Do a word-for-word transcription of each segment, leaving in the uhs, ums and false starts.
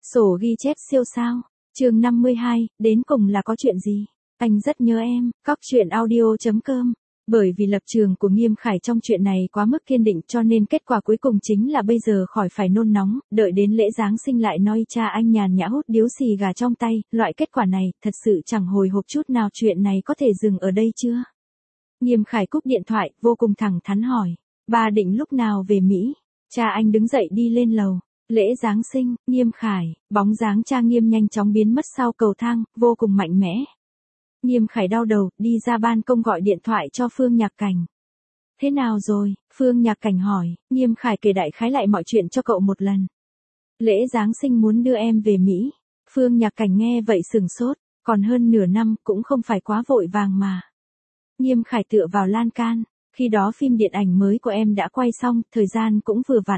Sổ ghi chép siêu sao. Chương năm mươi hai, đến cùng là có chuyện gì? Anh rất nhớ em. Cóc truyện audio chấm com. Bởi vì lập trường của Nghiêm Khải trong chuyện này quá mức kiên định cho nên kết quả cuối cùng chính là bây giờ khỏi phải nôn nóng, đợi đến lễ Giáng sinh lại nói cha anh nhàn nhã hút điếu xì gà trong tay, loại kết quả này thật sự chẳng hồi hộp chút nào. Chuyện này có thể dừng ở đây chưa? Nghiêm Khải cúp điện thoại, vô cùng thẳng thắn hỏi. Ba định lúc nào về Mỹ? Cha anh đứng dậy đi lên lầu. Lễ Giáng sinh, Nghiêm Khải, bóng dáng cha Nghiêm nhanh chóng biến mất sau cầu thang, vô cùng mạnh mẽ. Nghiêm Khải đau đầu, đi ra ban công gọi điện thoại cho Phương Nhạc Cảnh. Thế nào rồi? Phương Nhạc Cảnh hỏi. Nghiêm Khải kể đại khái lại mọi chuyện cho cậu một lần. Lễ Giáng sinh muốn đưa em về Mỹ. Phương Nhạc Cảnh nghe vậy sừng sốt, còn hơn nửa năm cũng không phải quá vội vàng mà. Nghiêm Khải tựa vào lan can, khi đó phim điện ảnh mới của em đã quay xong, thời gian cũng vừa vặn.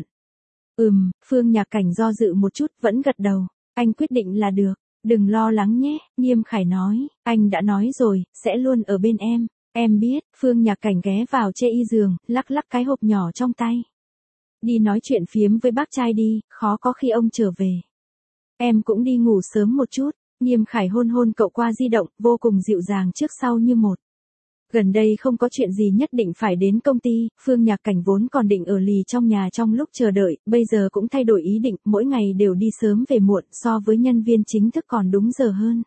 Ừm, Phương Nhạc Cảnh do dự một chút vẫn gật đầu, anh quyết định là được, đừng lo lắng nhé, Nghiêm Khải nói, anh đã nói rồi, sẽ luôn ở bên em, em biết. Phương Nhạc Cảnh ghé vào chê y giường, lắc lắc cái hộp nhỏ trong tay. Đi nói chuyện phiếm với bác trai đi, khó có khi ông trở về. Em cũng đi ngủ sớm một chút. Nghiêm Khải hôn hôn cậu qua di động, vô cùng dịu dàng trước sau như một. Gần đây không có chuyện gì nhất định phải đến công ty, Phương Nhạc Cảnh vốn còn định ở lì trong nhà trong lúc chờ đợi, bây giờ cũng thay đổi ý định, mỗi ngày đều đi sớm về muộn, so với nhân viên chính thức còn đúng giờ hơn.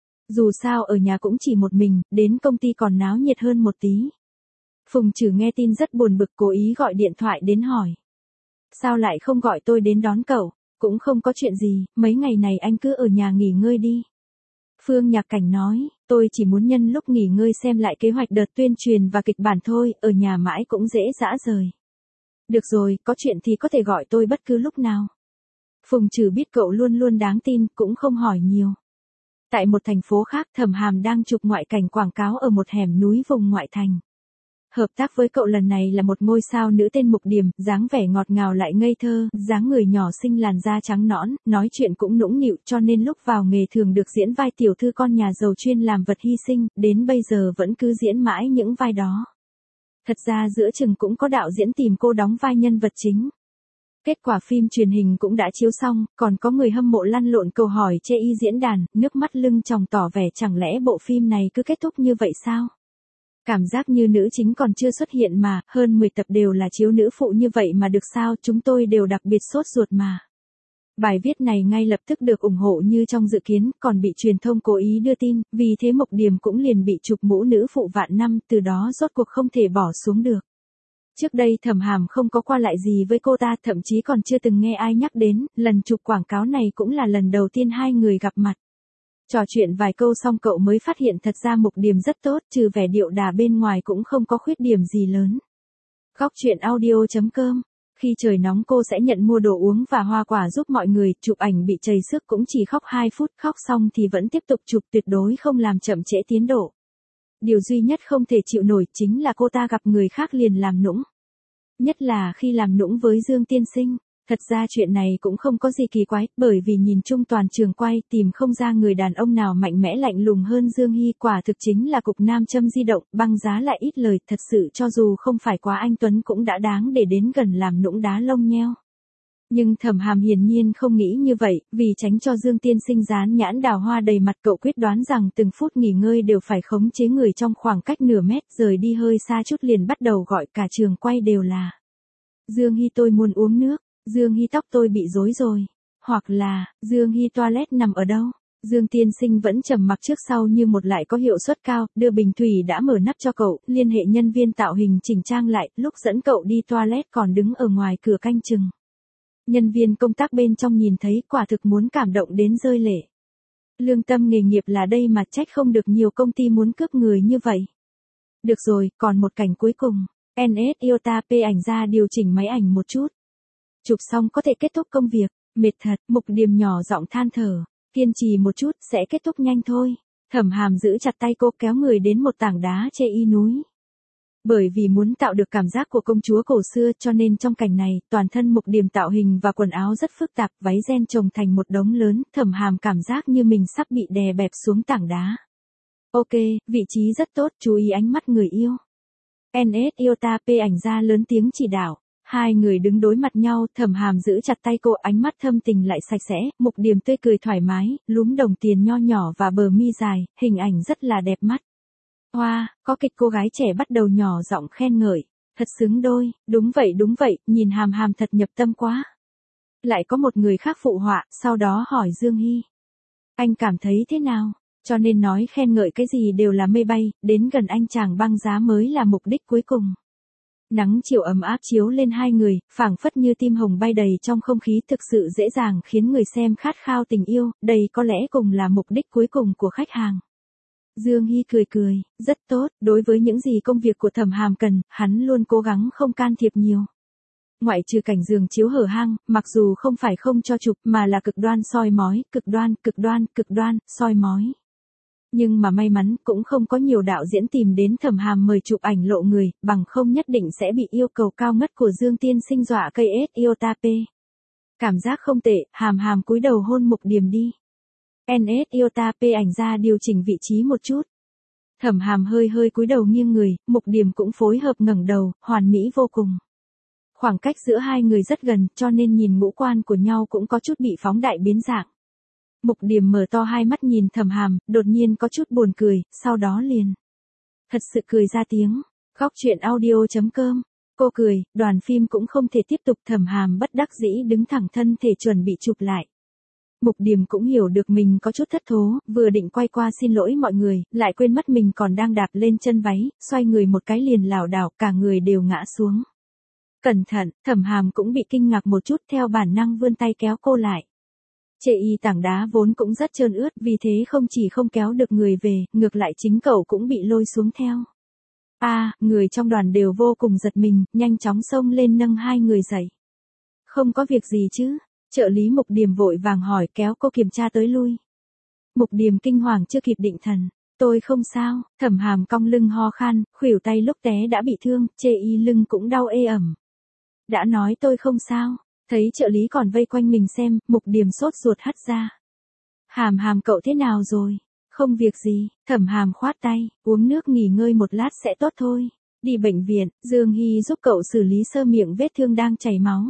Dù sao ở nhà cũng chỉ một mình, đến công ty còn náo nhiệt hơn một tí. Phùng Trử nghe tin rất buồn bực, cố ý gọi điện thoại đến hỏi. Sao lại không gọi tôi đến đón cậu? Cũng không có chuyện gì, mấy ngày này anh cứ ở nhà nghỉ ngơi đi. Phương Nhạc Cảnh nói, tôi chỉ muốn nhân lúc nghỉ ngơi xem lại kế hoạch đợt tuyên truyền và kịch bản thôi, ở nhà mãi cũng dễ dã rời. Được rồi, có chuyện thì có thể gọi tôi bất cứ lúc nào. Phùng Trử biết cậu luôn luôn đáng tin, cũng không hỏi nhiều. Tại một thành phố khác, Thẩm Hàm đang chụp ngoại cảnh quảng cáo ở một hẻm núi vùng ngoại thành. Hợp tác với cậu lần này là một ngôi sao nữ tên Mục Điềm, dáng vẻ ngọt ngào lại ngây thơ, dáng người nhỏ xinh làn da trắng nõn, nói chuyện cũng nũng nịu cho nên lúc vào nghề thường được diễn vai tiểu thư con nhà giàu chuyên làm vật hy sinh, đến bây giờ vẫn cứ diễn mãi những vai đó. Thật ra giữa chừng cũng có đạo diễn tìm cô đóng vai nhân vật chính. Kết quả phim truyền hình cũng đã chiếu xong, còn có người hâm mộ lăn lộn câu hỏi chê y diễn đàn, nước mắt lưng tròng tỏ vẻ chẳng lẽ bộ phim này cứ kết thúc như vậy sao? Cảm giác như nữ chính còn chưa xuất hiện mà, hơn mười tập đều là chiếu nữ phụ như vậy mà được sao, chúng tôi đều đặc biệt sốt ruột mà. Bài viết này ngay lập tức được ủng hộ như trong dự kiến, còn bị truyền thông cố ý đưa tin, vì thế Mộc Điềm cũng liền bị chụp mũ nữ phụ vạn năm, từ đó rốt cuộc không thể bỏ xuống được. Trước đây Thẩm Hàm không có qua lại gì với cô ta, thậm chí còn chưa từng nghe ai nhắc đến, lần chụp quảng cáo này cũng là lần đầu tiên hai người gặp mặt. Trò chuyện vài câu xong cậu mới phát hiện thật ra Mục Điềm rất tốt, trừ vẻ điệu đà bên ngoài cũng không có khuyết điểm gì lớn. Cóc truyện audio chấm com. Khi trời nóng cô sẽ nhận mua đồ uống và hoa quả giúp mọi người, chụp ảnh bị trầy xước cũng chỉ khóc hai phút, khóc xong thì vẫn tiếp tục chụp, tuyệt đối không làm chậm trễ tiến độ. Điều duy nhất không thể chịu nổi chính là cô ta gặp người khác liền làm nũng. Nhất là khi làm nũng với Dương Tiên Sinh. Thật ra chuyện này cũng không có gì kỳ quái, bởi vì nhìn chung toàn trường quay tìm không ra người đàn ông nào mạnh mẽ lạnh lùng hơn Dương Hy, quả thực chính là cục nam châm di động, băng giá lại ít lời, thật sự cho dù không phải quá anh tuấn cũng đã đáng để đến gần làm nũng đá lông nheo. Nhưng Thẩm Hàm hiển nhiên không nghĩ như vậy, vì tránh cho Dương Tiên Sinh dán nhãn đào hoa đầy mặt, cậu quyết đoán rằng từng phút nghỉ ngơi đều phải khống chế người trong khoảng cách nửa mét, rời đi hơi xa chút liền bắt đầu gọi cả trường quay đều là Dương Hy tôi muốn uống nước. Dương Hy tóc tôi bị rối rồi. Hoặc là, Dương Hy toilet nằm ở đâu? Dương Tiên Sinh vẫn trầm mặc trước sau như một lại có hiệu suất cao, đưa bình thủy đã mở nắp cho cậu, liên hệ nhân viên tạo hình chỉnh trang lại, lúc dẫn cậu đi toilet còn đứng ở ngoài cửa canh chừng. Nhân viên công tác bên trong nhìn thấy quả thực muốn cảm động đến rơi lệ. Lương tâm nghề nghiệp là đây mà trách không được nhiều công ty muốn cướp người như vậy. Được rồi, còn một cảnh cuối cùng. en ét Iota P ảnh ra điều chỉnh máy ảnh một chút. Chụp xong có thể kết thúc công việc, mệt thật, Mục Điềm nhỏ giọng than thở, kiên trì một chút, sẽ kết thúc nhanh thôi. Thẩm Hàm giữ chặt tay cô kéo người đến một tảng đá chê y núi. Bởi vì muốn tạo được cảm giác của công chúa cổ xưa cho nên trong cảnh này, toàn thân Mục Điềm tạo hình và quần áo rất phức tạp, váy ren chồng thành một đống lớn, Thẩm Hàm cảm giác như mình sắp bị đè bẹp xuống tảng đá. Ok, vị trí rất tốt, chú ý ánh mắt người yêu. en ét Iota P ảnh ra lớn tiếng chỉ đạo. Hai người đứng đối mặt nhau, Thẩm Hàm giữ chặt tay cô, ánh mắt thâm tình lại sạch sẽ, Mục Điềm tươi cười thoải mái, lúm đồng tiền nho nhỏ và bờ mi dài, hình ảnh rất là đẹp mắt. Hoa, wow, có kịch cô gái trẻ bắt đầu nhỏ giọng khen ngợi, thật xứng đôi, đúng vậy đúng vậy, nhìn Hàm Hàm thật nhập tâm quá. Lại có một người khác phụ họa, sau đó hỏi Dương Hy. Anh cảm thấy thế nào? Cho nên nói khen ngợi cái gì đều là mây bay, đến gần anh chàng băng giá mới là mục đích cuối cùng. Nắng chiều ấm áp chiếu lên hai người, phảng phất như tim hồng bay đầy trong không khí, thực sự dễ dàng khiến người xem khát khao tình yêu, đây có lẽ cùng là mục đích cuối cùng của khách hàng. Dương Hy cười cười, rất tốt, đối với những gì công việc của Thẩm Hàm cần, hắn luôn cố gắng không can thiệp nhiều. Ngoại trừ cảnh giường chiếu hở hang, mặc dù không phải không cho chụp mà là cực đoan soi mói, cực đoan, cực đoan, cực đoan, soi mói. Nhưng mà may mắn cũng không có nhiều đạo diễn tìm đến Thẩm Hàm mời chụp ảnh lộ người, bằng không nhất định sẽ bị yêu cầu cao ngất của Dương tiên sinh dọa cây ết Iotape. Cảm giác không tệ, Hàm Hàm cúi đầu hôn Mục Điềm đi. en ét Iotape ảnh ra điều chỉnh vị trí một chút. Thẩm Hàm hơi hơi cúi đầu nghiêng người, Mục Điềm cũng phối hợp ngẩng đầu, hoàn mỹ vô cùng. Khoảng cách giữa hai người rất gần, cho nên nhìn ngũ quan của nhau cũng có chút bị phóng đại biến dạng. Mục Điềm mở to hai mắt nhìn Thẩm Hàm, đột nhiên có chút buồn cười, sau đó liền thật sự cười ra tiếng. Góc truyện audio chấm com. Cô cười, đoàn phim cũng không thể tiếp tục, Thẩm Hàm bất đắc dĩ đứng thẳng thân thể chuẩn bị chụp lại. Mục Điềm cũng hiểu được mình có chút thất thố, vừa định quay qua xin lỗi mọi người, lại quên mất mình còn đang đạp lên chân váy, xoay người một cái liền lảo đảo, cả người đều ngã xuống. Cẩn thận, Thẩm Hàm cũng bị kinh ngạc một chút, theo bản năng vươn tay kéo cô lại. Chê y tảng đá vốn cũng rất trơn ướt, vì thế không chỉ không kéo được người về, ngược lại chính cậu cũng bị lôi xuống theo. A, à, người trong đoàn đều vô cùng giật mình, nhanh chóng xông lên nâng hai người dậy. Không có việc gì chứ? Trợ lý Mục Điềm vội vàng hỏi, kéo cô kiểm tra tới lui. Mục Điềm kinh hoàng chưa kịp định thần. Tôi không sao. Thẩm Hàm cong lưng ho khan, khuỷu tay lúc té đã bị thương, chê y lưng cũng đau ê ẩm. Đã nói tôi không sao. Thấy trợ lý còn vây quanh mình xem, Mục Điềm sốt ruột hất ra. Hàm Hàm cậu thế nào rồi? Không việc gì. Thẩm Hàm khoát tay, uống nước nghỉ ngơi một lát sẽ tốt thôi. Đi bệnh viện, Dương Hy giúp cậu xử lý sơ miệng vết thương đang chảy máu.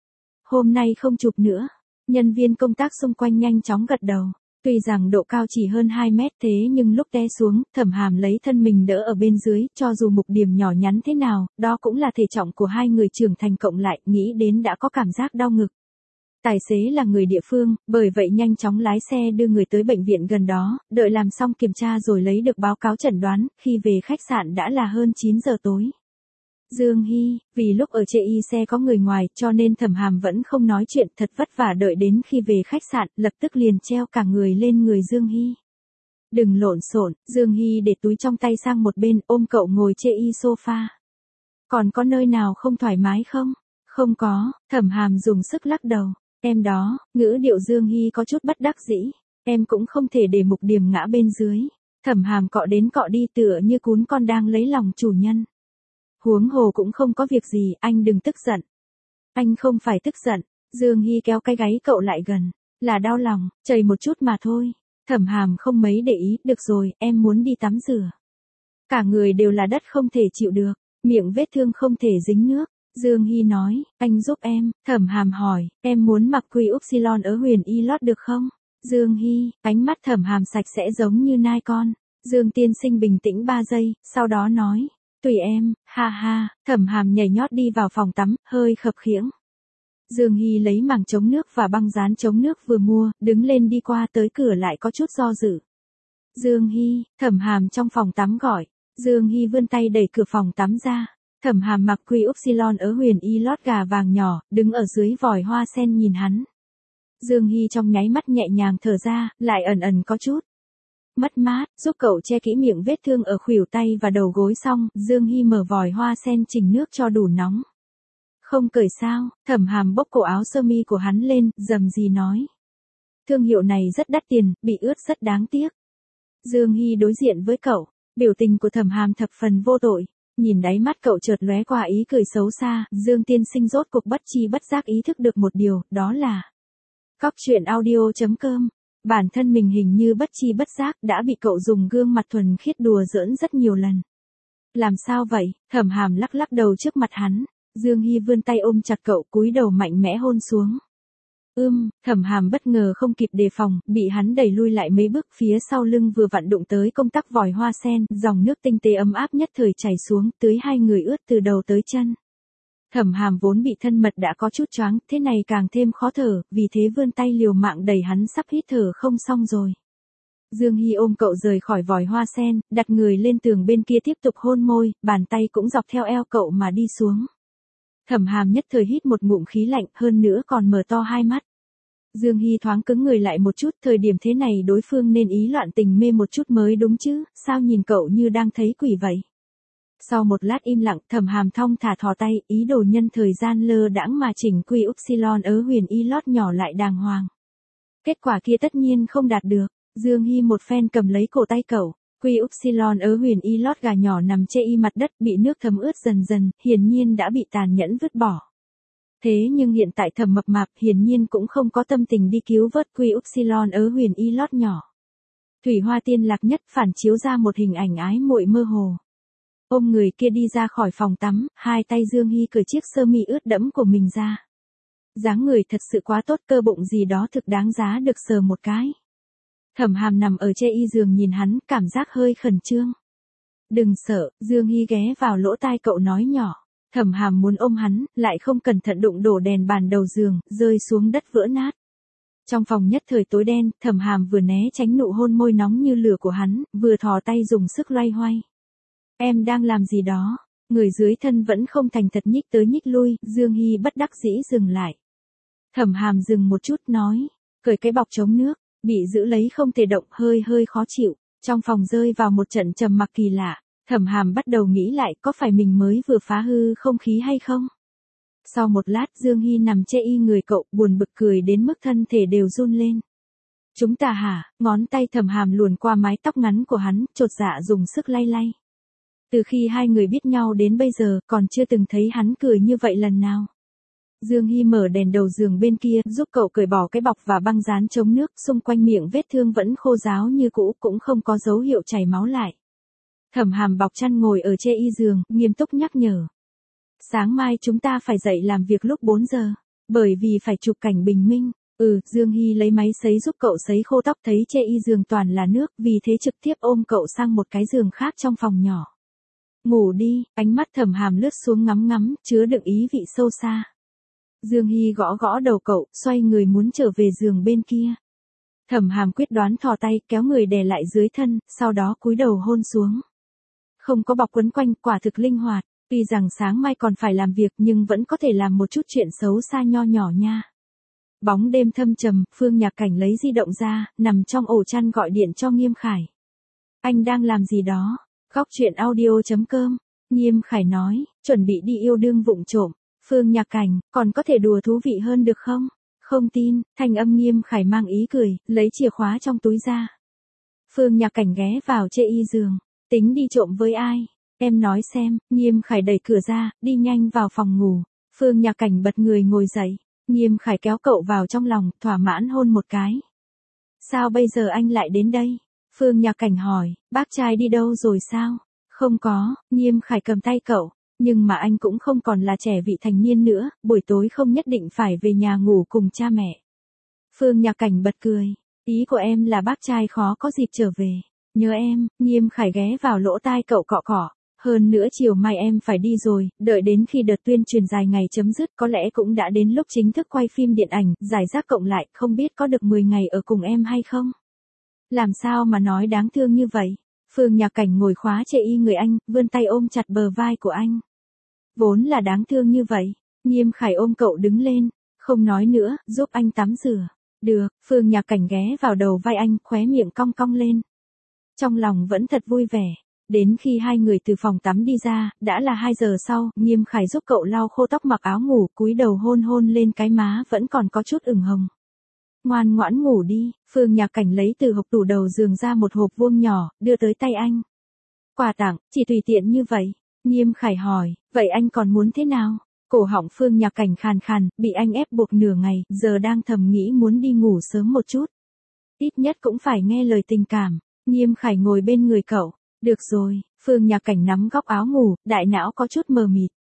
Hôm nay không chụp nữa. Nhân viên công tác xung quanh nhanh chóng gật đầu. Tuy rằng độ cao chỉ hơn hai mét thế nhưng lúc té xuống, Thẩm Hàm lấy thân mình đỡ ở bên dưới, cho dù Mục Điềm nhỏ nhắn thế nào, đó cũng là thể trọng của hai người trưởng thành cộng lại, nghĩ đến đã có cảm giác đau ngực. Tài xế là người địa phương, bởi vậy nhanh chóng lái xe đưa người tới bệnh viện gần đó, đợi làm xong kiểm tra rồi lấy được báo cáo chẩn đoán, khi về khách sạn đã là hơn chín giờ tối. Dương Hy, vì lúc ở chê y xe có người ngoài cho nên Thẩm Hàm vẫn không nói chuyện, thật vất vả đợi đến khi về khách sạn, lập tức liền treo cả người lên người Dương Hy. Đừng lộn xộn, Dương Hy để túi trong tay sang một bên, ôm cậu ngồi chê y sofa. Còn có nơi nào không thoải mái không? Không có, Thẩm Hàm dùng sức lắc đầu. Em đó, ngữ điệu Dương Hy có chút bất đắc dĩ. Em cũng không thể để Mục Điềm ngã bên dưới. Thẩm Hàm cọ đến cọ đi tựa như cún con đang lấy lòng chủ nhân. Huống hồ cũng không có việc gì, anh đừng tức giận. Anh không phải tức giận. Dương Hy kéo cái gáy cậu lại gần. Là đau lòng, chảy một chút mà thôi. Thẩm Hàm không mấy để ý, được rồi, em muốn đi tắm rửa. Cả người đều là đất không thể chịu được, miệng vết thương không thể dính nước. Dương Hy nói, anh giúp em. Thẩm Hàm hỏi, em muốn mặc quy upsilon ở Huyền Y lót được không? Dương Hy, ánh mắt Thẩm Hàm sạch sẽ giống như nai con. Dương tiên sinh bình tĩnh ba giây, sau đó nói, tùy em, ha ha. Thẩm Hàm nhảy nhót đi vào phòng tắm, hơi khập khiễng. Dương Hy lấy màng chống nước và băng dán chống nước vừa mua, đứng lên đi qua tới cửa lại có chút do dự. Dương Hy, Thẩm Hàm trong phòng tắm gọi. Dương Hy vươn tay đẩy cửa phòng tắm ra. Thẩm Hàm mặc quy upsilon ở Huyền Y lót gà vàng nhỏ, đứng ở dưới vòi hoa sen nhìn hắn. Dương Hy trong nháy mắt nhẹ nhàng thở ra, lại ẩn ẩn có chút mất mát, giúp cậu che kỹ miệng vết thương ở khuỷu tay và đầu gối xong, Dương Hy mở vòi hoa sen chỉnh nước cho đủ nóng. Không cởi sao? Thẩm Hàm bốc cổ áo sơ mi của hắn lên, rầm rì nói. Thương hiệu này rất đắt tiền, bị ướt rất đáng tiếc. Dương Hy đối diện với cậu, biểu tình của Thẩm Hàm thập phần vô tội. Nhìn đáy mắt cậu chợt lóe qua ý cười xấu xa, Dương tiên sinh rốt cuộc bất chi bất giác ý thức được một điều, đó là Góc truyện audio chấm com. Bản thân mình hình như bất chi bất giác đã bị cậu dùng gương mặt thuần khiết đùa giỡn rất nhiều lần. Làm sao vậy? Thẩm Hàm lắc lắc đầu trước mặt hắn. Dương Hy vươn tay ôm chặt cậu, cúi đầu mạnh mẽ hôn xuống. Ưm, Thẩm Hàm bất ngờ không kịp đề phòng, bị hắn đẩy lui lại mấy bước, phía sau lưng vừa vặn đụng tới công tắc vòi hoa sen, dòng nước tinh tế ấm áp nhất thời chảy xuống, tưới hai người ướt từ đầu tới chân. Thẩm Hàm vốn bị thân mật đã có chút choáng, thế này càng thêm khó thở, vì thế vươn tay liều mạng đẩy hắn sắp hít thở không xong rồi. Dương Hy ôm cậu rời khỏi vòi hoa sen, đặt người lên tường bên kia tiếp tục hôn môi, bàn tay cũng dọc theo eo cậu mà đi xuống. Thẩm Hàm nhất thời hít một ngụm khí lạnh, hơn nữa còn mở to hai mắt. Dương Hy thoáng cứng người lại một chút, thời điểm thế này đối phương nên ý loạn tình mê một chút mới đúng chứ, sao nhìn cậu như đang thấy quỷ vậy. Sau một lát im lặng, Thẩm Hàm thong thả thò tay, ý đồ nhân thời gian lơ đãng mà chỉnh quy upsilon ớ huyền y lót nhỏ lại đàng hoàng. Kết quả kia tất nhiên không đạt được, Dương Hy một phen cầm lấy cổ tay cậu, quy upsilon ớ huyền y lót gà nhỏ nằm chê y mặt đất bị nước thấm ướt dần dần, hiển nhiên đã bị tàn nhẫn vứt bỏ. Thế nhưng hiện tại Thẩm Mập Mạp hiển nhiên cũng không có tâm tình đi cứu vớt quy upsilon ớ huyền y lót nhỏ. Thủy Hoa Tiên Lạc Nhất phản chiếu ra một hình ảnh ái muội mơ hồ. Ôm người kia đi ra khỏi phòng tắm, hai tay Dương Hy cởi chiếc sơ mi ướt đẫm của mình ra. Dáng người thật sự quá tốt, cơ bụng gì đó thực đáng giá được sờ một cái. Thẩm Hàm nằm ở chê y giường nhìn hắn, cảm giác hơi khẩn trương. Đừng sợ, Dương Hy ghé vào lỗ tai cậu nói nhỏ. Thẩm Hàm muốn ôm hắn, lại không cẩn thận đụng đổ đèn bàn đầu giường, rơi xuống đất vỡ nát. Trong phòng nhất thời tối đen, Thẩm Hàm vừa né tránh nụ hôn môi nóng như lửa của hắn, vừa thò tay dùng sức loay hoay. Em đang làm gì đó? Người dưới thân vẫn không thành thật nhích tới nhích lui, Dương Hy bất đắc dĩ dừng lại. Thẩm Hàm dừng một chút nói, cởi cái bọc chống nước, bị giữ lấy không thể động, hơi hơi khó chịu. Trong phòng rơi vào một trận trầm mặc kỳ lạ, Thẩm Hàm bắt đầu nghĩ lại có phải mình mới vừa phá hư không khí hay không? Sau một lát Dương Hy nằm chê y người cậu, buồn bực cười đến mức thân thể đều run lên. Chúng ta hả? Ngón tay Thẩm Hàm luồn qua mái tóc ngắn của hắn, chột dạ dùng sức lay lay. Từ khi hai người biết nhau đến bây giờ, còn chưa từng thấy hắn cười như vậy lần nào. Dương Hy mở đèn đầu giường bên kia, giúp cậu cởi bỏ cái bọc và băng dán chống nước, xung quanh miệng vết thương vẫn khô ráo như cũ, cũng không có dấu hiệu chảy máu lại. Thẩm Hàm bọc chăn ngồi ở chê y giường, nghiêm túc nhắc nhở. Sáng mai chúng ta phải dậy làm việc lúc bốn giờ, bởi vì phải chụp cảnh bình minh. Ừ, Dương Hy lấy máy sấy giúp cậu sấy khô tóc, thấy chê y giường toàn là nước, vì thế trực tiếp ôm cậu sang một cái giường khác trong phòng nhỏ. Ngủ đi, ánh mắt Thẩm Hàm lướt xuống ngắm ngắm, chứa đựng ý vị sâu xa. Dương Hy gõ gõ đầu cậu, xoay người muốn trở về giường bên kia. Thẩm Hàm quyết đoán thò tay, kéo người đè lại dưới thân, sau đó cúi đầu hôn xuống. Không có bọc quấn quanh, quả thực linh hoạt, tuy rằng sáng mai còn phải làm việc nhưng vẫn có thể làm một chút chuyện xấu xa nho nhỏ nha. Bóng đêm thâm trầm, Phương Nhạc Cảnh lấy di động ra, nằm trong ổ chăn gọi điện cho Nghiêm Khải. Anh đang làm gì đó? Góc truyện audio chấm com. Nghiêm Khải nói, chuẩn bị đi yêu đương vụng trộm. Phương Nhạc Cảnh, còn có thể đùa thú vị hơn được không? Không tin, thanh âm Nghiêm Khải mang ý cười, lấy chìa khóa trong túi ra. Phương Nhạc Cảnh ghé vào chê y giường, tính đi trộm với ai? Em nói xem. Nghiêm Khải đẩy cửa ra, đi nhanh vào phòng ngủ. Phương Nhạc Cảnh bật người ngồi dậy. Nghiêm Khải kéo cậu vào trong lòng, thỏa mãn hôn một cái. Sao bây giờ anh lại đến đây? Phương Nhạc Cảnh hỏi, bác trai đi đâu rồi sao? Không có, Nghiêm Khải cầm tay cậu, nhưng mà anh cũng không còn là trẻ vị thành niên nữa, buổi tối không nhất định phải về nhà ngủ cùng cha mẹ. Phương Nhạc Cảnh bật cười, ý của em là bác trai khó có dịp trở về. Nhớ em. Nghiêm Khải ghé vào lỗ tai cậu cọ cọ. Hơn nữa chiều mai em phải đi rồi, đợi đến khi đợt tuyên truyền dài ngày chấm dứt có lẽ cũng đã đến lúc chính thức quay phim điện ảnh, giải rác cộng lại, không biết có được mười ngày ở cùng em hay không? Làm sao mà nói đáng thương như vậy? Phương Nhạc Cảnh ngồi khóa chê y người anh, vươn tay ôm chặt bờ vai của anh. Vốn là đáng thương như vậy. Nghiêm Khải ôm cậu đứng lên, không nói nữa, giúp anh tắm rửa. Được. Phương Nhạc Cảnh ghé vào đầu vai anh, khóe miệng cong cong lên. Trong lòng vẫn thật vui vẻ. Đến khi hai người từ phòng tắm đi ra, đã là hai giờ sau, Nghiêm Khải giúp cậu lau khô tóc, mặc áo ngủ, cúi đầu hôn hôn lên cái má vẫn còn có chút ửng hồng. Ngoan ngoãn ngủ đi. Phương Nhạc Cảnh lấy từ hộc tủ đầu giường ra một hộp vuông nhỏ, đưa tới tay anh. Quà tặng, chỉ tùy tiện như vậy. Nghiêm Khải hỏi, vậy anh còn muốn thế nào? Cổ họng Phương Nhạc Cảnh khàn khàn, bị anh ép buộc nửa ngày, giờ đang thầm nghĩ muốn đi ngủ sớm một chút. Ít nhất cũng phải nghe lời tình cảm. Nghiêm Khải ngồi bên người cậu. Được rồi. Phương Nhạc Cảnh nắm góc áo ngủ, đại não có chút mờ mịt.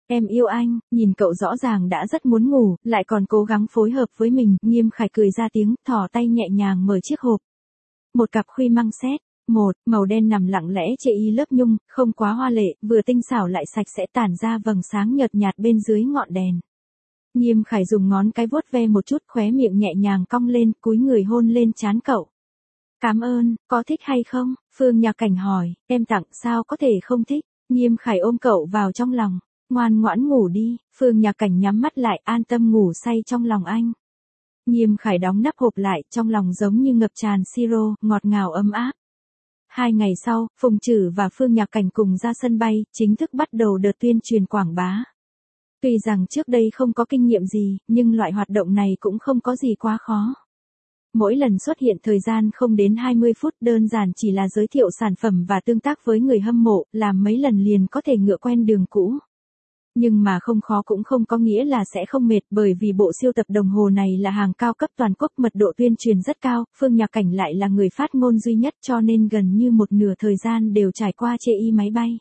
Em yêu anh, nhìn cậu rõ ràng đã rất muốn ngủ, lại còn cố gắng phối hợp với mình, Nghiêm Khải cười ra tiếng, thò tay nhẹ nhàng mở chiếc hộp. Một cặp khuy măng xét, một, màu đen nằm lặng lẽ chê y lớp nhung, không quá hoa lệ, vừa tinh xảo lại sạch sẽ tản ra vầng sáng nhợt nhạt bên dưới ngọn đèn. Nghiêm Khải dùng ngón cái vuốt ve một chút, khóe miệng nhẹ nhàng cong lên, cúi người hôn lên trán cậu. Cảm ơn, có thích hay không? Phương Nhạc Cảnh hỏi, em tặng sao có thể không thích? Nghiêm Khải ôm cậu vào trong lòng, ngoan ngoãn ngủ đi. Phương Nhạc Cảnh nhắm mắt lại, an tâm ngủ say trong lòng anh. Nghiêm Khải đóng nắp hộp lại, trong lòng giống như ngập tràn siro, ngọt ngào ấm áp. Hai ngày sau, Phùng Trử và Phương Nhạc Cảnh cùng ra sân bay, chính thức bắt đầu đợt tuyên truyền quảng bá. Tuy rằng trước đây không có kinh nghiệm gì, nhưng loại hoạt động này cũng không có gì quá khó. Mỗi lần xuất hiện thời gian không đến hai mươi phút, đơn giản chỉ là giới thiệu sản phẩm và tương tác với người hâm mộ, làm mấy lần liền có thể ngựa quen đường cũ. Nhưng mà không khó cũng không có nghĩa là sẽ không mệt, bởi vì bộ siêu tập đồng hồ này là hàng cao cấp toàn quốc, mật độ tuyên truyền rất cao, Phương Nhạc Cảnh lại là người phát ngôn duy nhất, cho nên gần như một nửa thời gian đều trải qua chê y máy bay.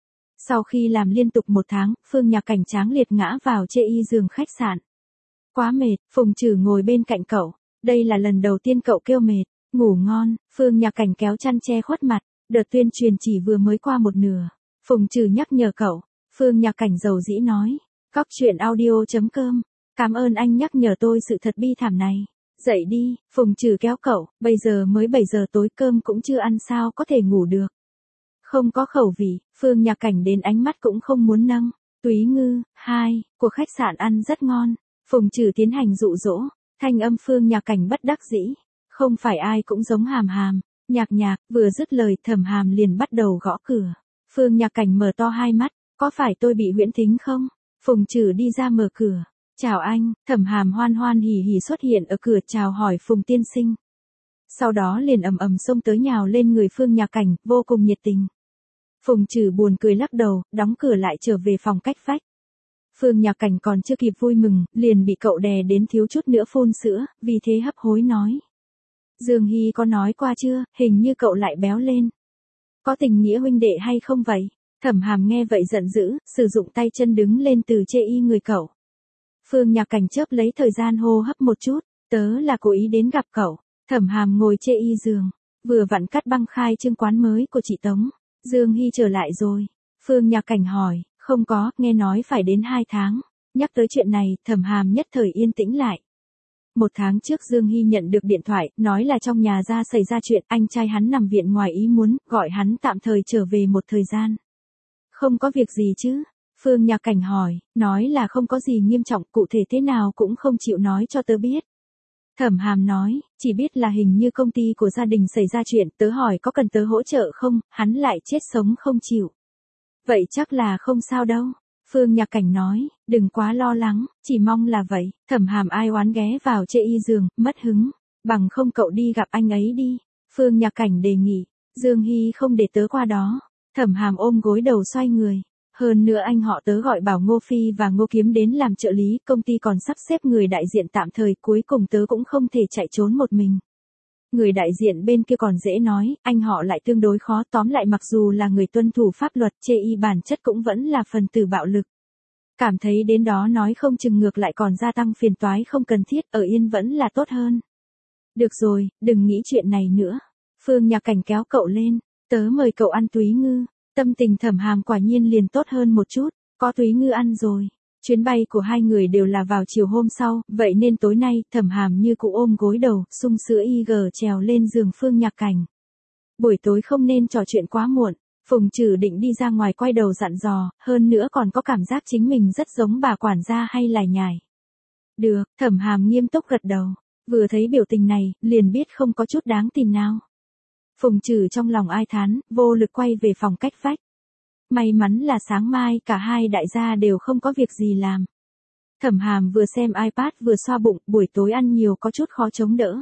Sau khi làm liên tục một tháng, Phương Nhạc Cảnh tráng liệt ngã vào chê y giường khách sạn. Quá mệt, Phùng Trử ngồi bên cạnh cậu. Đây là lần đầu tiên cậu kêu mệt. Ngủ ngon. Phương Nhạc Cảnh kéo chăn che khuất mặt. Đợt tuyên truyền chỉ vừa mới qua một nửa. Phùng Trử nhắc nhở cậu. Phương Nhạc Cảnh dầu dĩ nói. Cóc truyện audio chấm com. Cảm ơn anh nhắc nhở tôi sự thật bi thảm này. Dậy đi. Phùng Trử kéo cậu. Bây giờ mới bảy giờ tối, cơm cũng chưa ăn, sao có thể ngủ được. Không có khẩu vị. Phương Nhạc Cảnh đến ánh mắt cũng không muốn nâng. Túy ngư. Hai. Của khách sạn ăn rất ngon. Phùng Trử tiến hành dụ dỗ. Thanh âm Phương Nhạc Cảnh bất đắc dĩ. Không phải ai cũng giống Hàm Hàm. Nhạc Nhạc, vừa dứt lời, Thẩm Hàm liền bắt đầu gõ cửa. Phương Nhạc Cảnh mở to hai mắt. Có phải tôi bị huyễn thính không? Phùng Trử đi ra mở cửa. Chào anh. Thẩm Hàm hoan hoan hỉ hỉ xuất hiện ở cửa chào hỏi Phùng tiên sinh. Sau đó liền ầm ầm xông tới nhào lên người Phương Nhạc Cảnh, vô cùng nhiệt tình. Phùng Trử buồn cười lắc đầu, đóng cửa lại trở về phòng cách vách. Phương Nhạc Cảnh còn chưa kịp vui mừng, liền bị cậu đè đến thiếu chút nữa phun sữa, vì thế hấp hối nói. Dương Hy có nói qua chưa, hình như cậu lại béo lên. Có tình nghĩa huynh đệ hay không vậy? Thẩm Hàm nghe vậy giận dữ, sử dụng tay chân đứng lên từ chê y người cậu. Phương Nhạc Cảnh chớp lấy thời gian hô hấp một chút, tớ là cố ý đến gặp cậu. Thẩm Hàm ngồi chê y giường, vừa vặn cắt băng khai trương quán mới của chị Tống. Dương Hy trở lại rồi. Phương Nhạc Cảnh hỏi. Không có, nghe nói phải đến hai tháng. Nhắc tới chuyện này, Thẩm Hàm nhất thời yên tĩnh lại. Một tháng trước Dương Hy nhận được điện thoại, nói là trong nhà ra xảy ra chuyện, anh trai hắn nằm viện ngoài ý muốn, gọi hắn tạm thời trở về một thời gian. Không có việc gì chứ? Phương Nhạc Cảnh hỏi, nói là không có gì nghiêm trọng, cụ thể thế nào cũng không chịu nói cho tớ biết. Thẩm Hàm nói, chỉ biết là hình như công ty của gia đình xảy ra chuyện, tớ hỏi có cần tớ hỗ trợ không, hắn lại chết sống không chịu. Vậy chắc là không sao đâu. Phương Nhạc Cảnh nói, đừng quá lo lắng, chỉ mong là vậy. Thẩm Hàm ai oán ghé vào chê y giường, mất hứng. Bằng không cậu đi gặp anh ấy đi. Phương Nhạc Cảnh đề nghị, Dương Hy không để tớ qua đó. Thẩm Hàm ôm gối đầu xoay người. Hơn nữa anh họ tớ gọi bảo Ngô Phi và Ngô Kiếm đến làm trợ lý, công ty còn sắp xếp người đại diện tạm thời, cuối cùng tớ cũng không thể chạy trốn một mình. Người đại diện bên kia còn dễ nói, anh họ lại tương đối khó, tóm lại mặc dù là người tuân thủ pháp luật, chê y bản chất cũng vẫn là phần tử bạo lực. Cảm thấy đến đó nói không chừng ngược lại còn gia tăng phiền toái không cần thiết, ở yên vẫn là tốt hơn. Được rồi, đừng nghĩ chuyện này nữa. Phương Nhạc Cảnh kéo cậu lên, tớ mời cậu ăn túy ngư. Tâm tình Thẩm Hàm quả nhiên liền tốt hơn một chút, có túy ngư ăn rồi. Chuyến bay của hai người đều là vào chiều hôm sau, vậy nên tối nay, Thẩm Hàm như cụ ôm gối đầu, sung sữa y gờ trèo lên giường Phương Nhạc Cảnh. Buổi tối không nên trò chuyện quá muộn, Phùng Trử định đi ra ngoài quay đầu dặn dò, hơn nữa còn có cảm giác chính mình rất giống bà quản gia hay lải nhải. Được, Thẩm Hàm nghiêm túc gật đầu, vừa thấy biểu tình này, liền biết không có chút đáng tin nào. Phùng Trử trong lòng ai thán, vô lực quay về phòng cách vách. May mắn là sáng mai cả hai đại gia đều không có việc gì làm. Thẩm Hàm vừa xem iPad vừa xoa bụng, buổi tối ăn nhiều có chút khó chống đỡ.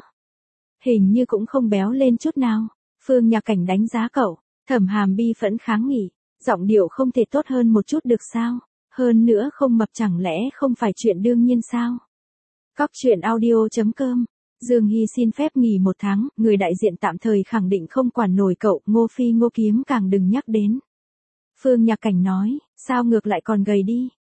Hình như cũng không béo lên chút nào. Phương Nhạc Cảnh đánh giá cậu. Thẩm Hàm bi phẫn kháng nghị. Giọng điệu không thể tốt hơn một chút được sao? Hơn nữa không mập chẳng lẽ không phải chuyện đương nhiên sao? Cóc truyện audio chấm com. Dương Hy xin phép nghỉ một tháng, người đại diện tạm thời khẳng định không quản nổi cậu, Ngô Phi Ngô Kiếm càng đừng nhắc đến. Phương Nhạc Cảnh nói, sao ngược lại còn gầy đi?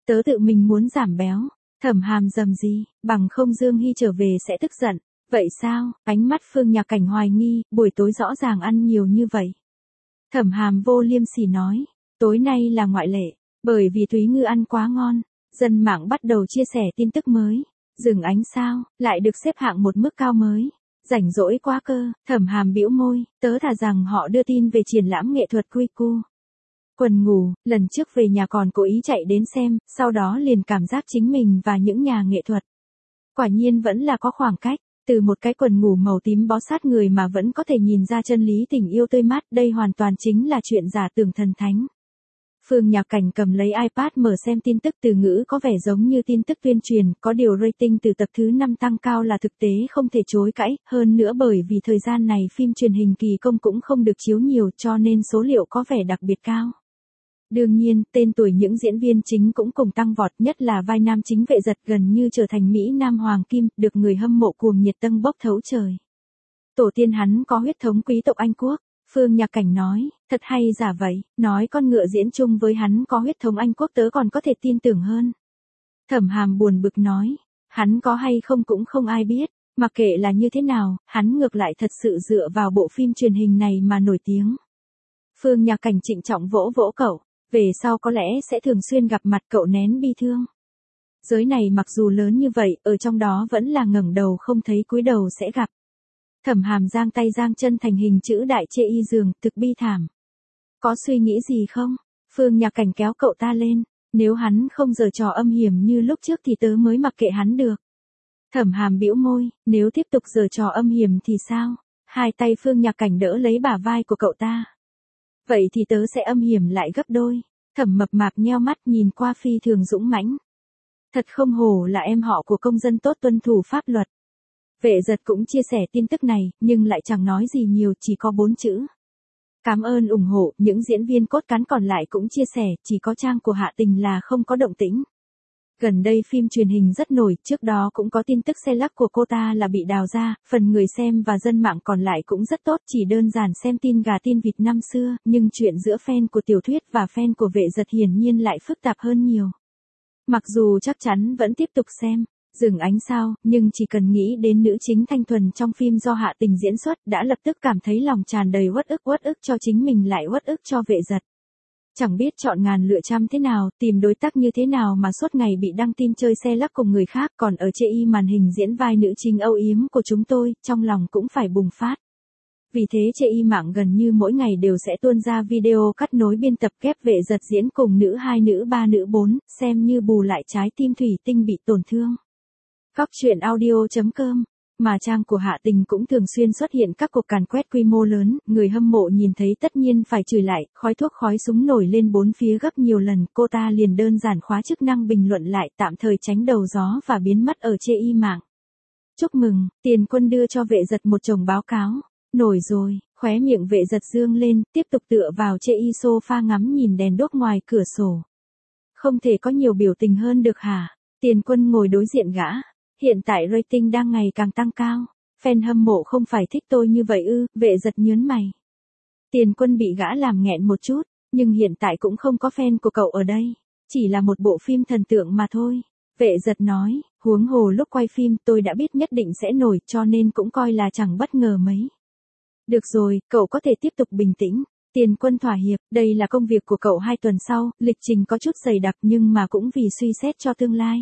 Tớ tự mình muốn giảm béo. Thẩm Hàm rầm gì, bằng không Dương Hy trở về sẽ tức giận. Vậy sao? Ánh mắt Phương Nhạc Cảnh hoài nghi, buổi tối rõ ràng ăn nhiều như vậy. Thẩm Hàm vô liêm sỉ nói, tối nay là ngoại lệ, bởi vì Thúy Ngư ăn quá ngon. Dân mạng bắt đầu chia sẻ tin tức mới. Dừng Ánh sao, lại được xếp hạng một mức cao mới. Rảnh rỗi quá cơ. Thẩm Hàm bĩu môi, tớ thà rằng họ đưa tin về triển lãm nghệ thuật quy cu. Quần ngủ, lần trước về nhà còn cố ý chạy đến xem, sau đó liền cảm giác chính mình và những nhà nghệ thuật. Quả nhiên vẫn là có khoảng cách, từ một cái quần ngủ màu tím bó sát người mà vẫn có thể nhìn ra chân lý tình yêu tươi mát, đây hoàn toàn chính là chuyện giả tưởng thần thánh. Phương Nhạc Cảnh cầm lấy iPad mở xem tin tức, từ ngữ có vẻ giống như tin tức tuyên truyền, có điều rating từ tập thứ năm tăng cao là thực tế không thể chối cãi, hơn nữa bởi vì thời gian này phim truyền hình kỳ công cũng không được chiếu nhiều cho nên số liệu có vẻ đặc biệt cao. Đương nhiên, tên tuổi những diễn viên chính cũng cùng tăng vọt, nhất là vai nam chính Vệ Giật gần như trở thành Mỹ Nam Hoàng Kim, được người hâm mộ cuồng nhiệt tâng bốc thấu trời. Tổ tiên hắn có huyết thống quý tộc Anh Quốc, Phương Nhạc Cảnh nói, thật hay giả vậy, nói con ngựa diễn chung với hắn có huyết thống Anh Quốc tớ còn có thể tin tưởng hơn. Thẩm Hàm buồn bực nói, hắn có hay không cũng không ai biết, mặc kệ là như thế nào, hắn ngược lại thật sự dựa vào bộ phim truyền hình này mà nổi tiếng. Phương Nhạc Cảnh trịnh trọng vỗ vỗ cậu. Về sau có lẽ sẽ thường xuyên gặp mặt cậu nén bi thương. Giới này mặc dù lớn như vậy, ở trong đó vẫn là ngẩng đầu không thấy cúi đầu sẽ gặp. Thẩm Hàm giang tay giang chân thành hình chữ đại chê y giường, thực bi thảm. Có suy nghĩ gì không? Phương Nhạc Cảnh kéo cậu ta lên, nếu hắn không giở trò âm hiểm như lúc trước thì tớ mới mặc kệ hắn được. Thẩm Hàm bĩu môi, nếu tiếp tục giở trò âm hiểm thì sao? Hai tay Phương Nhạc Cảnh đỡ lấy bả vai của cậu ta. Vậy thì tớ sẽ âm hiểm lại gấp đôi. Thẩm Mập Mạp nheo mắt nhìn qua phi thường dũng mãnh. Thật không hổ là em họ của công dân tốt tuân thủ pháp luật. Vệ Giật cũng chia sẻ tin tức này, nhưng lại chẳng nói gì nhiều, chỉ có bốn chữ. Cảm ơn ủng hộ, những diễn viên cốt cán còn lại cũng chia sẻ, chỉ có trang của Hạ Tình là không có động tĩnh. Gần đây phim truyền hình rất nổi, trước đó cũng có tin tức xe lắc của cô ta là bị đào ra, phần người xem và dân mạng còn lại cũng rất tốt, chỉ đơn giản xem tin gà tin vịt năm xưa, nhưng chuyện giữa fan của tiểu thuyết và fan của Vệ Giật hiển nhiên lại phức tạp hơn nhiều. Mặc dù chắc chắn vẫn tiếp tục xem, Dừng Ánh sao, nhưng chỉ cần nghĩ đến nữ chính thanh thuần trong phim do Hạ Tình diễn xuất đã lập tức cảm thấy lòng tràn đầy uất ức uất ức cho chính mình lại uất ức cho Vệ Giật. Chẳng biết chọn ngàn lựa trăm thế nào, tìm đối tác như thế nào mà suốt ngày bị đăng tin chơi xe lắc cùng người khác, còn ở chê y màn hình diễn vai nữ chính âu yếm của chúng tôi, trong lòng cũng phải bùng phát. Vì thế chê y mạng gần như mỗi ngày đều sẽ tuôn ra video cắt nối biên tập ghép Vệ Giật diễn cùng nữ hai nữ ba nữ bốn, xem như bù lại trái tim thủy tinh bị tổn thương. Góc truyện audio chấm com Mà trang của Hạ Tình cũng thường xuyên xuất hiện các cuộc càn quét quy mô lớn, người hâm mộ nhìn thấy tất nhiên phải chửi lại, khói thuốc khói súng nổi lên bốn phía gấp nhiều lần, cô ta liền đơn giản khóa chức năng bình luận lại, tạm thời tránh đầu gió và biến mất ở chê y mạng. Chúc mừng, Tiền Quân đưa cho Vệ Giật một chồng báo cáo. Nổi rồi, khóe miệng Vệ Giật dương lên, tiếp tục tựa vào chê y sofa ngắm nhìn đèn đốt ngoài cửa sổ. Không thể có nhiều biểu tình hơn được hả? Tiền Quân ngồi đối diện gã. Hiện tại rating đang ngày càng tăng cao. Fan hâm mộ không phải thích tôi như vậy ư? Vệ Giật nhớn mày. Tiền Quân bị gã làm nghẹn một chút, nhưng hiện tại cũng không có fan của cậu ở đây. Chỉ là một bộ phim thần tượng mà thôi. Vệ Giật nói, huống hồ lúc quay phim tôi đã biết nhất định sẽ nổi cho nên cũng coi là chẳng bất ngờ mấy. Được rồi, cậu có thể tiếp tục bình tĩnh. Tiền Quân thỏa hiệp, đây là công việc của cậu hai tuần sau, lịch trình có chút dày đặc nhưng mà cũng vì suy xét cho tương lai.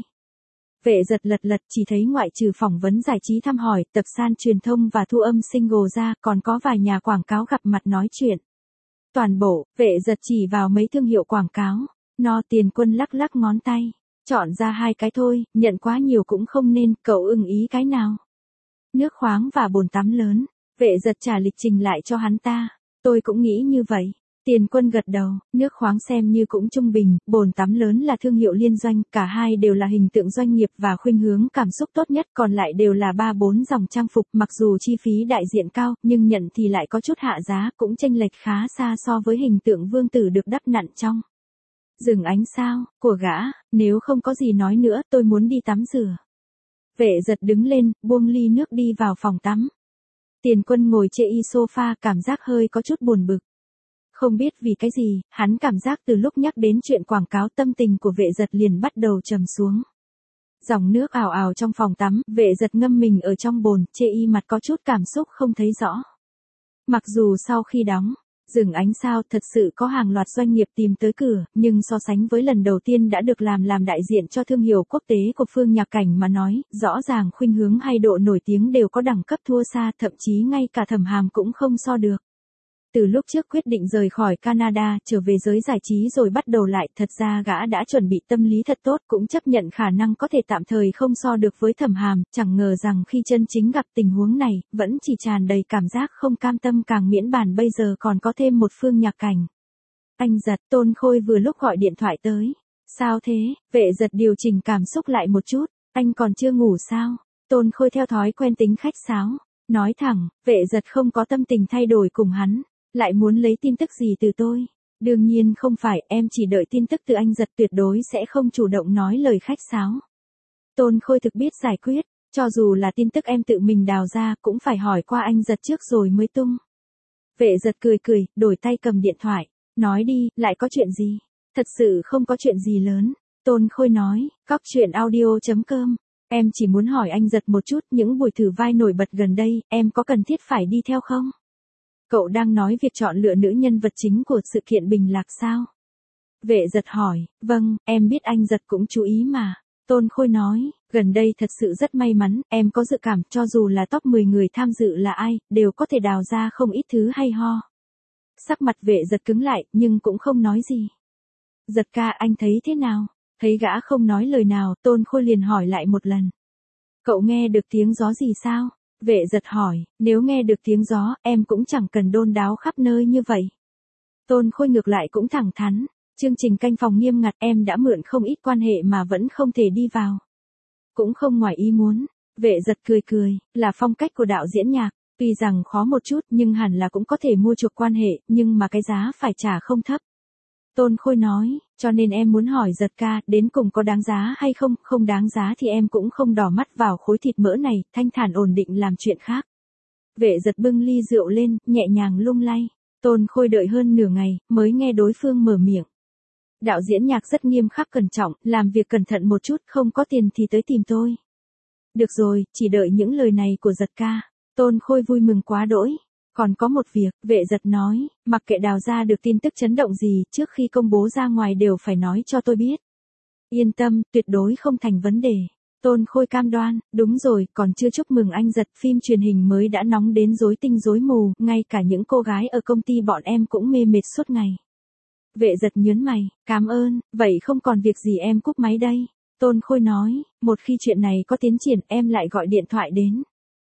Vệ Giật lật lật chỉ thấy ngoại trừ phỏng vấn giải trí thăm hỏi, tập san truyền thông và thu âm single ra, còn có vài nhà quảng cáo gặp mặt nói chuyện. Toàn bộ, Vệ Giật chỉ vào mấy thương hiệu quảng cáo. No. Tiền Quân lắc lắc ngón tay. Chọn ra hai cái thôi, nhận quá nhiều cũng không nên, cậu ưng ý cái nào? Nước khoáng và bồn tắm lớn. Vệ Giật trả lịch trình lại cho hắn ta. Tôi cũng nghĩ như vậy. Tiền Quân gật đầu, nước khoáng xem như cũng trung bình, bồn tắm lớn là thương hiệu liên doanh, cả hai đều là hình tượng doanh nghiệp và khuynh hướng cảm xúc tốt nhất, còn lại đều là ba bốn dòng trang phục, mặc dù chi phí đại diện cao, nhưng nhận thì lại có chút hạ giá, cũng chênh lệch khá xa so với hình tượng vương tử được đắp nặn trong. Dừng Ánh sao, của gã, nếu không có gì nói nữa, tôi muốn đi tắm rửa. Vệ Giật đứng lên, buông ly nước đi vào phòng tắm. Tiền Quân ngồi chê y sofa, cảm giác hơi có chút buồn bực. Không biết vì cái gì, hắn cảm giác từ lúc nhắc đến chuyện quảng cáo tâm tình của vệ giật liền bắt đầu trầm xuống. Dòng nước ào ào trong phòng tắm, vệ giật ngâm mình ở trong bồn, chê y mặt có chút cảm xúc không thấy rõ. Mặc dù sau khi đóng, Rừng Ánh Sao thật sự có hàng loạt doanh nghiệp tìm tới cửa, nhưng so sánh với lần đầu tiên đã được làm làm đại diện cho thương hiệu quốc tế của Phương Nhạc Cảnh mà nói, rõ ràng khuynh hướng hay độ nổi tiếng đều có đẳng cấp thua xa, thậm chí ngay cả Thẩm Hàm cũng không so được. Từ lúc trước quyết định rời khỏi Canada, trở về giới giải trí rồi bắt đầu lại, thật ra gã đã chuẩn bị tâm lý thật tốt, cũng chấp nhận khả năng có thể tạm thời không so được với Thẩm Hàm, chẳng ngờ rằng khi chân chính gặp tình huống này, vẫn chỉ tràn đầy cảm giác không cam tâm, càng miễn bàn bây giờ còn có thêm một Phương Nhạc Cảnh. Anh Giật, Tôn Khôi vừa lúc gọi điện thoại tới. Sao thế? Vệ Giật điều chỉnh cảm xúc lại một chút, anh còn chưa ngủ sao? Tôn Khôi theo thói quen tính khách sáo, nói thẳng, Vệ Giật không có tâm tình thay đổi cùng hắn. Lại muốn lấy tin tức gì từ tôi? Đương nhiên không phải, em chỉ đợi tin tức từ anh Giật, tuyệt đối sẽ không chủ động nói lời khách sáo. Tôn Khôi thực biết giải quyết, cho dù là tin tức em tự mình đào ra cũng phải hỏi qua anh Giật trước rồi mới tung. Vệ Giật cười cười, đổi tay cầm điện thoại, nói đi, lại có chuyện gì? Thật sự không có chuyện gì lớn. Tôn Khôi nói, cóc truyện audio chấm com. Em chỉ muốn hỏi anh Giật một chút, những buổi thử vai nổi bật gần đây, em có cần thiết phải đi theo không? Cậu đang nói việc chọn lựa nữ nhân vật chính của sự kiện Bình Lạc sao? Vệ Giật hỏi, vâng, em biết anh Giật cũng chú ý mà. Tôn Khôi nói, gần đây thật sự rất may mắn, em có dự cảm cho dù là top mười người tham dự là ai, đều có thể đào ra không ít thứ hay ho. Sắc mặt Vệ Giật cứng lại, nhưng cũng không nói gì. Giật ca, anh thấy thế nào? Thấy gã không nói lời nào, Tôn Khôi liền hỏi lại một lần. Cậu nghe được tiếng gió gì sao? Vệ Giật hỏi, nếu nghe được tiếng gió, em cũng chẳng cần đôn đáo khắp nơi như vậy. Tôn Khôi ngược lại cũng thẳng thắn, chương trình canh phòng nghiêm ngặt, em đã mượn không ít quan hệ mà vẫn không thể đi vào. Cũng không ngoài ý muốn. Vệ Giật cười cười, là phong cách của đạo diễn nhạc, tuy rằng khó một chút nhưng hẳn là cũng có thể mua chuộc quan hệ, nhưng mà cái giá phải trả không thấp. Tôn Khôi nói, cho nên em muốn hỏi Giật ca, đến cùng có đáng giá hay không, không đáng giá thì em cũng không đỏ mắt vào khối thịt mỡ này, thanh thản ổn định làm chuyện khác. Vệ Giật bưng ly rượu lên, nhẹ nhàng lung lay. Tôn Khôi đợi hơn nửa ngày, mới nghe đối phương mở miệng. Đạo diễn nhạc rất nghiêm khắc cẩn trọng, làm việc cẩn thận một chút, không có tiền thì tới tìm tôi. Được rồi, chỉ đợi những lời này của Giật ca. Tôn Khôi vui mừng quá đỗi. Còn có một việc, Vệ Giật nói, mặc kệ đào ra được tin tức chấn động gì, trước khi công bố ra ngoài đều phải nói cho tôi biết. Yên tâm, tuyệt đối không thành vấn đề. Tôn Khôi cam đoan, đúng rồi, còn chưa chúc mừng anh Giật, phim truyền hình mới đã nóng đến rối tinh rối mù, ngay cả những cô gái ở công ty bọn em cũng mê mệt suốt ngày. Vệ Giật nhớn mày, cảm ơn, vậy không còn việc gì em cúp máy đây. Tôn Khôi nói, một khi chuyện này có tiến triển em lại gọi điện thoại đến.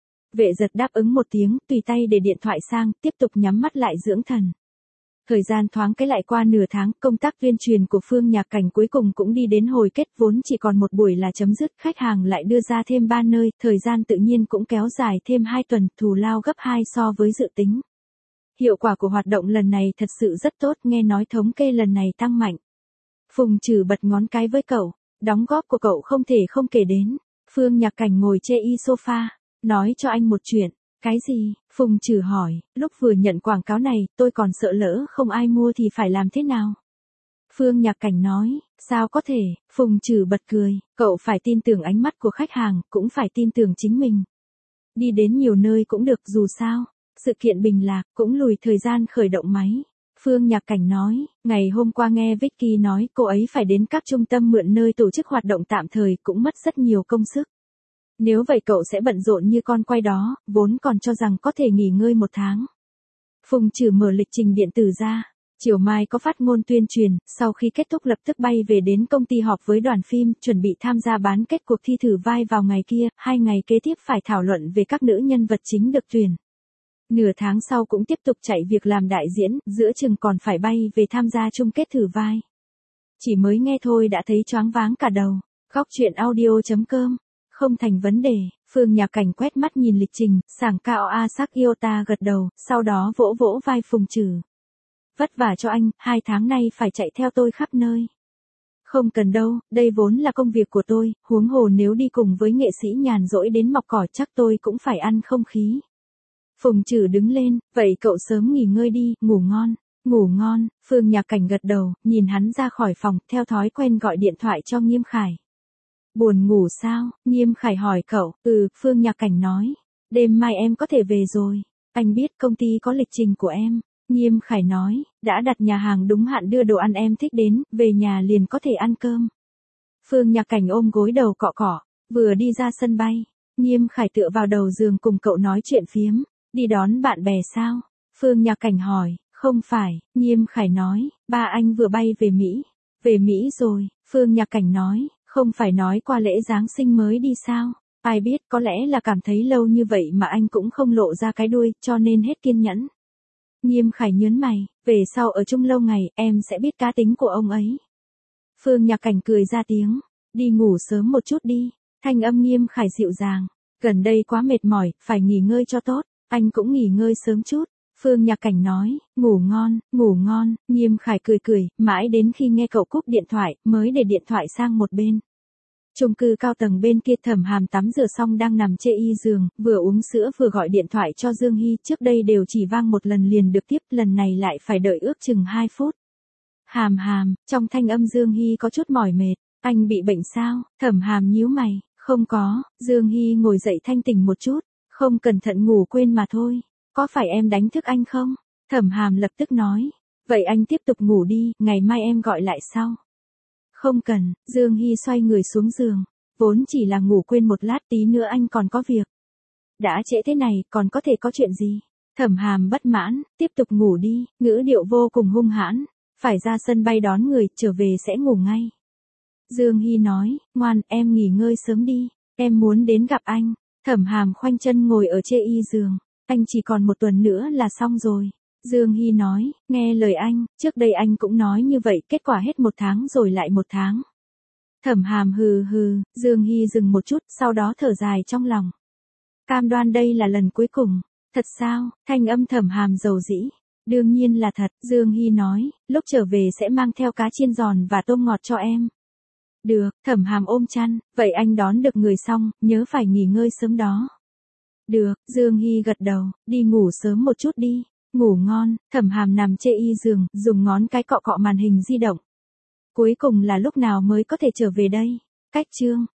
Vệ Giật đáp ứng một tiếng, tùy tay để điện thoại sang, tiếp tục nhắm mắt lại dưỡng thần. Thời gian thoáng cái lại qua nửa tháng, công tác tuyên truyền của Phương Nhạc Cảnh cuối cùng cũng đi đến hồi kết, vốn chỉ còn một buổi là chấm dứt, khách hàng lại đưa ra thêm ba nơi, thời gian tự nhiên cũng kéo dài thêm hai tuần, thù lao gấp hai so với dự tính. Hiệu quả của hoạt động lần này thật sự rất tốt, nghe nói thống kê lần này tăng mạnh. Phùng Trừ bật ngón cái với cậu, đóng góp của cậu không thể không kể đến. Phương Nhạc Cảnh ngồi chê y sofa. Nói cho anh một chuyện. Cái gì? Phùng Trừ hỏi, lúc vừa nhận quảng cáo này, tôi còn sợ lỡ không ai mua thì phải làm thế nào? Phương Nhạc Cảnh nói, sao có thể? Phùng Trừ bật cười, cậu phải tin tưởng ánh mắt của khách hàng, cũng phải tin tưởng chính mình. Đi đến nhiều nơi cũng được, dù sao. Sự kiện Bình Lạc cũng lùi thời gian khởi động máy. Phương Nhạc Cảnh nói, ngày hôm qua nghe Vicky nói cô ấy phải đến các trung tâm mượn nơi tổ chức hoạt động tạm thời, cũng mất rất nhiều công sức. Nếu vậy cậu sẽ bận rộn như con quay đó, vốn còn cho rằng có thể nghỉ ngơi một tháng. Phùng Trừ mở lịch trình điện tử ra. Chiều mai có phát ngôn tuyên truyền, sau khi kết thúc lập tức bay về đến công ty họp với đoàn phim, chuẩn bị tham gia bán kết cuộc thi thử vai vào ngày kia, hai ngày kế tiếp phải thảo luận về các nữ nhân vật chính được tuyển. Nửa tháng sau cũng tiếp tục chạy việc làm đại diễn, giữa chừng còn phải bay về tham gia chung kết thử vai. Chỉ mới nghe thôi đã thấy choáng váng cả đầu. Góc truyện audio chấm com. Không thành vấn đề. Phương Nhạc Cảnh quét mắt nhìn lịch trình, sảng cao a sắc Iota gật đầu, sau đó vỗ vỗ vai Phùng Trừ. Vất vả cho anh, hai tháng nay phải chạy theo tôi khắp nơi. Không cần đâu, đây vốn là công việc của tôi, huống hồ nếu đi cùng với nghệ sĩ nhàn rỗi đến mọc cỏ chắc tôi cũng phải ăn không khí. Phùng Trừ đứng lên, vậy cậu sớm nghỉ ngơi đi, ngủ ngon. ngủ ngon, Phương Nhạc Cảnh gật đầu, nhìn hắn ra khỏi phòng, theo thói quen gọi điện thoại cho Nghiêm Khải. Buồn ngủ sao? Nghiêm Khải hỏi cậu. Ừ, Phương Nhạc Cảnh nói. Đêm mai em có thể về rồi. Anh biết công ty có lịch trình của em. Nghiêm Khải nói, đã đặt nhà hàng đúng hạn đưa đồ ăn em thích đến, về nhà liền có thể ăn cơm. Phương Nhạc Cảnh ôm gối đầu cọ cọ, vừa đi ra sân bay. Nghiêm Khải tựa vào đầu giường cùng cậu nói chuyện phiếm. Đi đón bạn bè sao? Phương Nhạc Cảnh hỏi. Không phải, Nghiêm Khải nói, ba anh vừa bay về Mỹ. Về Mỹ rồi, Phương Nhạc Cảnh nói, không phải nói qua lễ Giáng sinh mới đi sao? Ai biết, có lẽ là cảm thấy lâu như vậy mà anh cũng không lộ ra cái đuôi, cho nên hết kiên nhẫn. Nghiêm Khải nhớn mày, về sau ở chung lâu ngày, em sẽ biết cá tính của ông ấy. Phương Nhạc Cảnh cười ra tiếng, đi ngủ sớm một chút đi. Thanh âm Nghiêm Khải dịu dàng, gần đây quá mệt mỏi, phải nghỉ ngơi cho tốt, anh cũng nghỉ ngơi sớm chút. Phương Nhạc Cảnh nói, ngủ ngon, ngủ ngon, Nghiêm Khải cười cười, mãi đến khi nghe cậu cúp điện thoại, mới để điện thoại sang một bên. Chung cư cao tầng bên kia Thẩm Hàm tắm rửa xong đang nằm chê y giường, vừa uống sữa vừa gọi điện thoại cho Dương Hy, trước đây đều chỉ vang một lần liền được tiếp, lần này lại phải đợi ước chừng hai phút. Hàm Hàm, trong thanh âm Dương Hy có chút mỏi mệt, anh bị bệnh sao? Thẩm Hàm nhíu mày, không có, Dương Hy ngồi dậy thanh tỉnh một chút, không cẩn thận ngủ quên mà thôi. Có phải em đánh thức anh không? Thẩm Hàm lập tức nói. Vậy anh tiếp tục ngủ đi, ngày mai em gọi lại sau. Không cần, Dương Hy xoay người xuống giường. Vốn chỉ là ngủ quên một lát, tí nữa anh còn có việc. Đã trễ thế này, còn có thể có chuyện gì? Thẩm Hàm bất mãn, tiếp tục ngủ đi, ngữ điệu vô cùng hung hãn. Phải ra sân bay đón người, trở về sẽ ngủ ngay. Dương Hy nói, ngoan, em nghỉ ngơi sớm đi, em muốn đến gặp anh. Thẩm Hàm khoanh chân ngồi ở chê y giường. Anh chỉ còn một tuần nữa là xong rồi. Dương Hy nói, nghe lời anh, trước đây anh cũng nói như vậy, kết quả hết một tháng rồi lại một tháng. Thẩm Hàm hừ hừ, Dương Hy dừng một chút, sau đó thở dài trong lòng. Cam đoan đây là lần cuối cùng. Thật sao? Thanh âm Thẩm Hàm dầu dĩ. Đương nhiên là thật, Dương Hy nói, lúc trở về sẽ mang theo cá chiên giòn và tôm ngọt cho em. Được, Thẩm Hàm ôm chăn, vậy anh đón được người xong, nhớ phải nghỉ ngơi sớm đó. Được, Dương Hy gật đầu, đi ngủ sớm một chút đi, ngủ ngon. Thẩm Hàm nằm chê y giường, dùng ngón cái cọ cọ màn hình di động. Cuối cùng là lúc nào mới có thể trở về đây? Cách chương